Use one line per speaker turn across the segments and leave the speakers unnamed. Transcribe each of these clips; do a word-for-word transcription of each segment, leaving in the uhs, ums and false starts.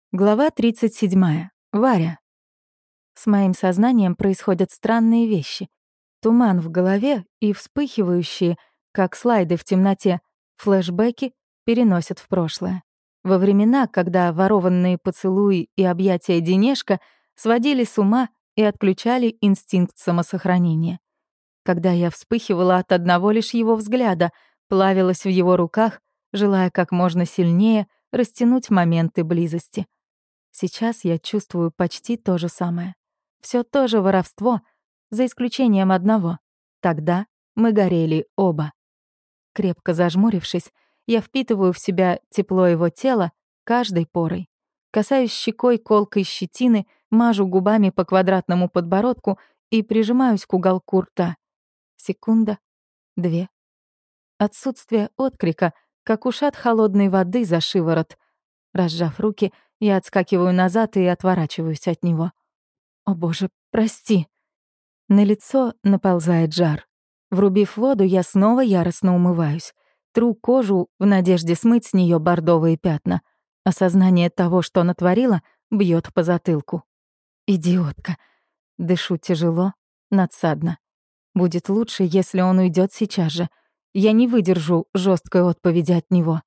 Глава тридцать седьмая. Варя. С моим сознанием происходят странные вещи. Туман в голове и вспыхивающие, как слайды в темноте, флешбеки переносят в прошлое. Во времена, когда ворованные поцелуи и объятия Денешка сводили с ума и отключали инстинкт самосохранения. Когда я вспыхивала от одного лишь его взгляда, плавилась в его руках, желая как можно сильнее растянуть моменты близости. Сейчас я чувствую почти то же самое. Все то же воровство, за исключением одного. Тогда мы горели оба. Крепко зажмурившись, я впитываю в себя тепло его тела каждой порой. Касаюсь щекой колкой щетины, мажу губами по квадратному подбородку и прижимаюсь к уголку рта. Секунда, две. Отсутствие отклика, как ушат холодной воды за шиворот. Разжав руки, я отскакиваю назад и отворачиваюсь от него. О боже, прости. На лицо наползает жар. Врубив воду, я снова яростно умываюсь. Тру кожу в надежде смыть с нее бордовые пятна. Осознание того, что натворила, бьет по затылку. Идиотка. Дышу тяжело, надсадно. Будет лучше, если он уйдет сейчас же. Я не выдержу жесткой отповеди от него.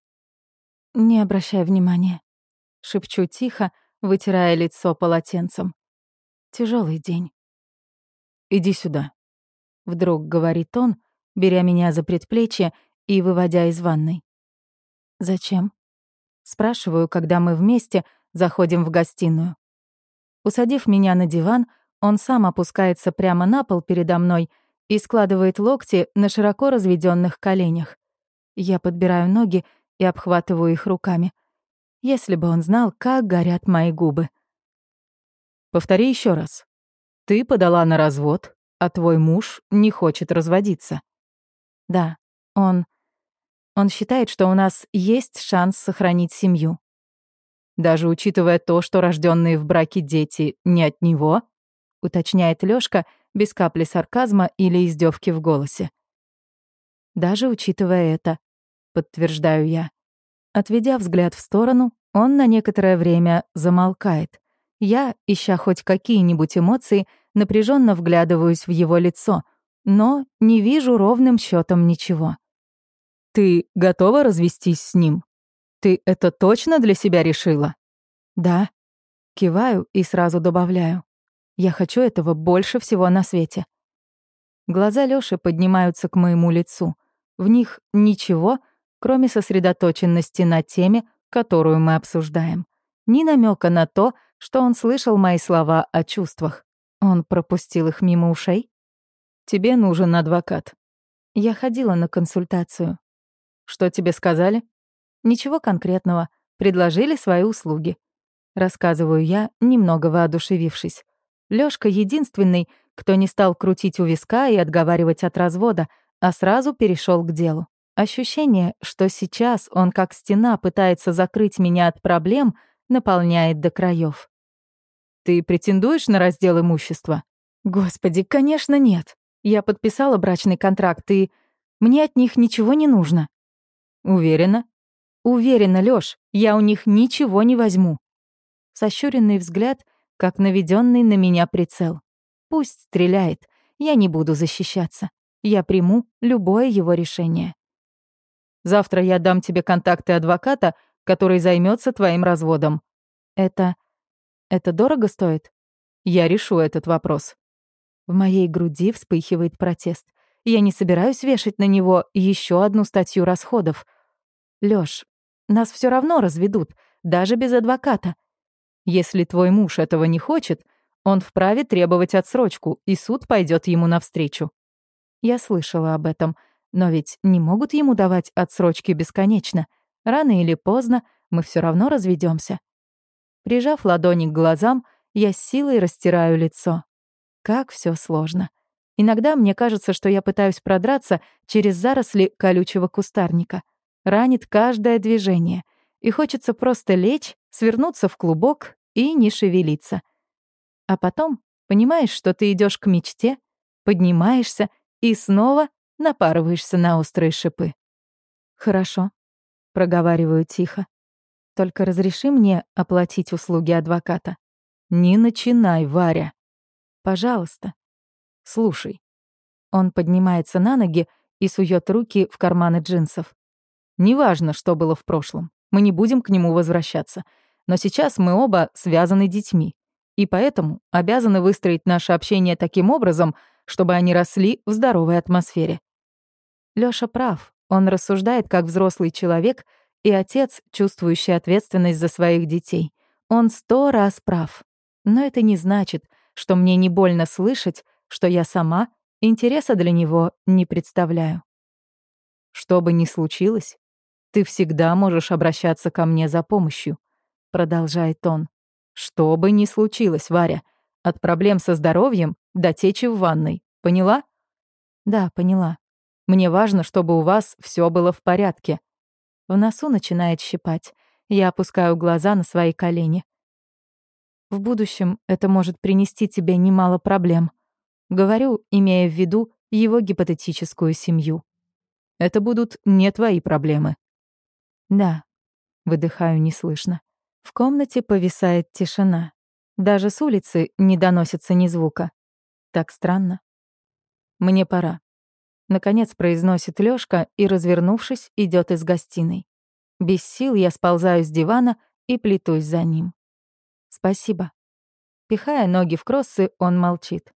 Не обращай внимания. Шепчу тихо, вытирая лицо полотенцем. Тяжелый день. «Иди сюда», — вдруг говорит он, беря меня за предплечье и выводя из ванной. «Зачем?» — спрашиваю, когда мы вместе заходим в гостиную. Усадив меня на диван, он сам опускается прямо на пол передо мной и складывает локти на широко разведённых коленях. Я подбираю ноги и обхватываю их руками. Если бы он знал, как горят мои губы.
Повтори еще раз. Ты подала на развод, а твой муж не хочет разводиться.
Да, он... Он считает, что у нас есть шанс сохранить семью.
Даже учитывая то, что рожденные в браке дети не от него,
Уточняет Лёшка без капли сарказма или издевки в голосе. Даже учитывая это, подтверждаю я. Отведя взгляд в сторону, он на некоторое время замолкает. Я, ища хоть какие-нибудь эмоции, напряженно вглядываюсь в его лицо, но не вижу ровным счетом ничего.
ты готова развестись с ним? Ты это точно для себя решила?
Да. Киваю и сразу добавляю. Я хочу этого больше всего на свете. Глаза Лёши поднимаются к моему лицу. В них ничего, кроме сосредоточенности на теме, которую мы обсуждаем. Ни намека на то, что он слышал мои слова о чувствах. Он пропустил их мимо ушей?
Тебе нужен адвокат.
Я ходила на консультацию.
Что тебе сказали?
Ничего конкретного. Предложили свои услуги. Рассказываю я, немного воодушевившись. Лёшка единственный, кто не стал крутить у виска и отговаривать от развода, а сразу перешел к делу. Ощущение, что сейчас он как стена пытается закрыть меня от проблем, наполняет до краев.
Ты претендуешь на раздел имущества?
Господи, конечно, нет. Я подписала брачный контракт, и мне от них ничего не нужно.
Уверена?
Уверена, Лёш, я у них ничего не возьму. Сощуренный взгляд, как наведенный на меня прицел. Пусть стреляет, я не буду защищаться. Я приму любое его решение.
Завтра я дам тебе контакты адвоката, который займется твоим разводом.
Это... это дорого стоит?
Я решу этот вопрос.
В моей груди вспыхивает протест. Я не собираюсь вешать на него еще одну статью расходов. Лёш, нас все равно разведут, даже без адвоката.
Если твой муж этого не хочет, он вправе требовать отсрочку, и суд пойдет ему навстречу.
Я слышала об этом, но ведь не могут ему давать отсрочки бесконечно. Рано или поздно мы все равно разведемся. Прижав ладони к глазам, я с силой растираю лицо. Как все сложно. Иногда мне кажется, что я пытаюсь продраться через заросли колючего кустарника. Ранит каждое движение, и хочется просто лечь, свернуться в клубок и не шевелиться. А потом понимаешь, что ты идешь к мечте, поднимаешься и снова напарываешься на острые шипы. «Хорошо», — проговариваю тихо. Только разреши мне оплатить услуги адвоката.
Не начинай, Варя.
Пожалуйста.
Слушай,
Он поднимается на ноги и сует руки в карманы джинсов.
неважно, что было в прошлом, мы не будем к нему возвращаться. Но сейчас мы оба связаны детьми. И поэтому обязаны выстроить наше общение таким образом, чтобы они росли в здоровой атмосфере.
Лёша прав. Он рассуждает как взрослый человек и отец, чувствующий ответственность за своих детей. Он сто раз прав. Но это не значит, что мне не больно слышать, что я сама интереса для него не представляю.
Что бы ни случилось, ты всегда можешь обращаться ко мне за помощью, продолжает он. Что бы ни случилось, Варя, от проблем со здоровьем до течи в ванной. Поняла?
Да, поняла.
Мне важно, чтобы у вас все было в порядке.
В носу начинает щипать. Я опускаю глаза на свои колени. В будущем это может принести тебе немало проблем. Говорю, имея в виду его гипотетическую семью.
Это будут не твои проблемы.
Да, выдыхаю неслышно. В комнате повисает тишина. Даже с улицы не доносится ни звука. Так странно.
Мне пора.
Наконец произносит Лёшка и, развернувшись, идёт из гостиной. Без сил я сползаю с дивана и плетусь за ним. Спасибо. Пихая ноги в кроссы, он молчит.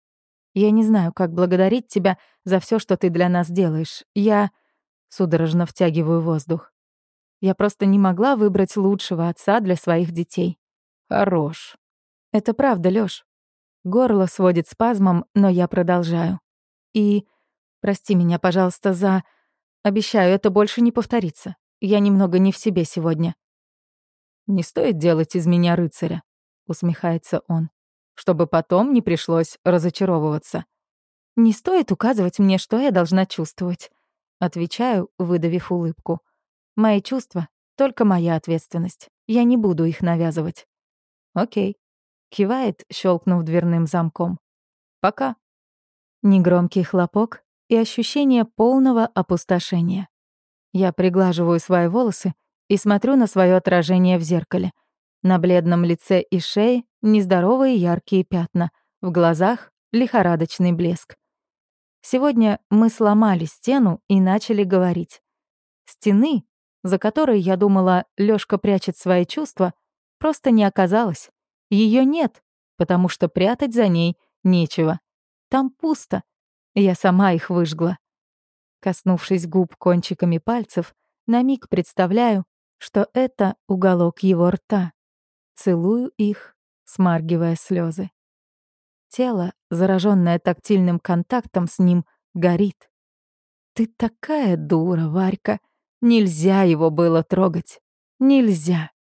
Я не знаю, как благодарить тебя за всё, что ты для нас делаешь. Я судорожно втягиваю воздух. Я просто не могла выбрать лучшего отца для своих детей.
Хорош.
Это правда, Лёш. Горло сводит спазмом, но я продолжаю. И прости меня, пожалуйста, за... Обещаю, это больше не повторится. Я немного не в себе сегодня.
Не стоит делать из меня рыцаря, усмехается он, чтобы потом не пришлось разочаровываться.
Не стоит указывать мне, что я должна чувствовать. Отвечаю, выдавив улыбку. Мои чувства — только моя ответственность. Я не буду их навязывать.
Окей.
Кивает, щелкнув дверным замком.
Пока.
Негромкий хлопок и ощущение полного опустошения. Я приглаживаю свои волосы и смотрю на свое отражение в зеркале. На бледном лице и шее нездоровые яркие пятна, в глазах лихорадочный блеск. Сегодня мы сломали стену и начали говорить. Стены, за которой, я думала, Лёшка прячет свои чувства, просто не оказалось. Её нет, потому что прятать за ней нечего. Там пусто. Я сама их выжгла. Коснувшись губ кончиками пальцев, на миг представляю, что это уголок его рта. Целую их, смаргивая слезы. Тело, зараженное тактильным контактом с ним, горит. Ты такая дура, Варька. Нельзя его было трогать. Нельзя.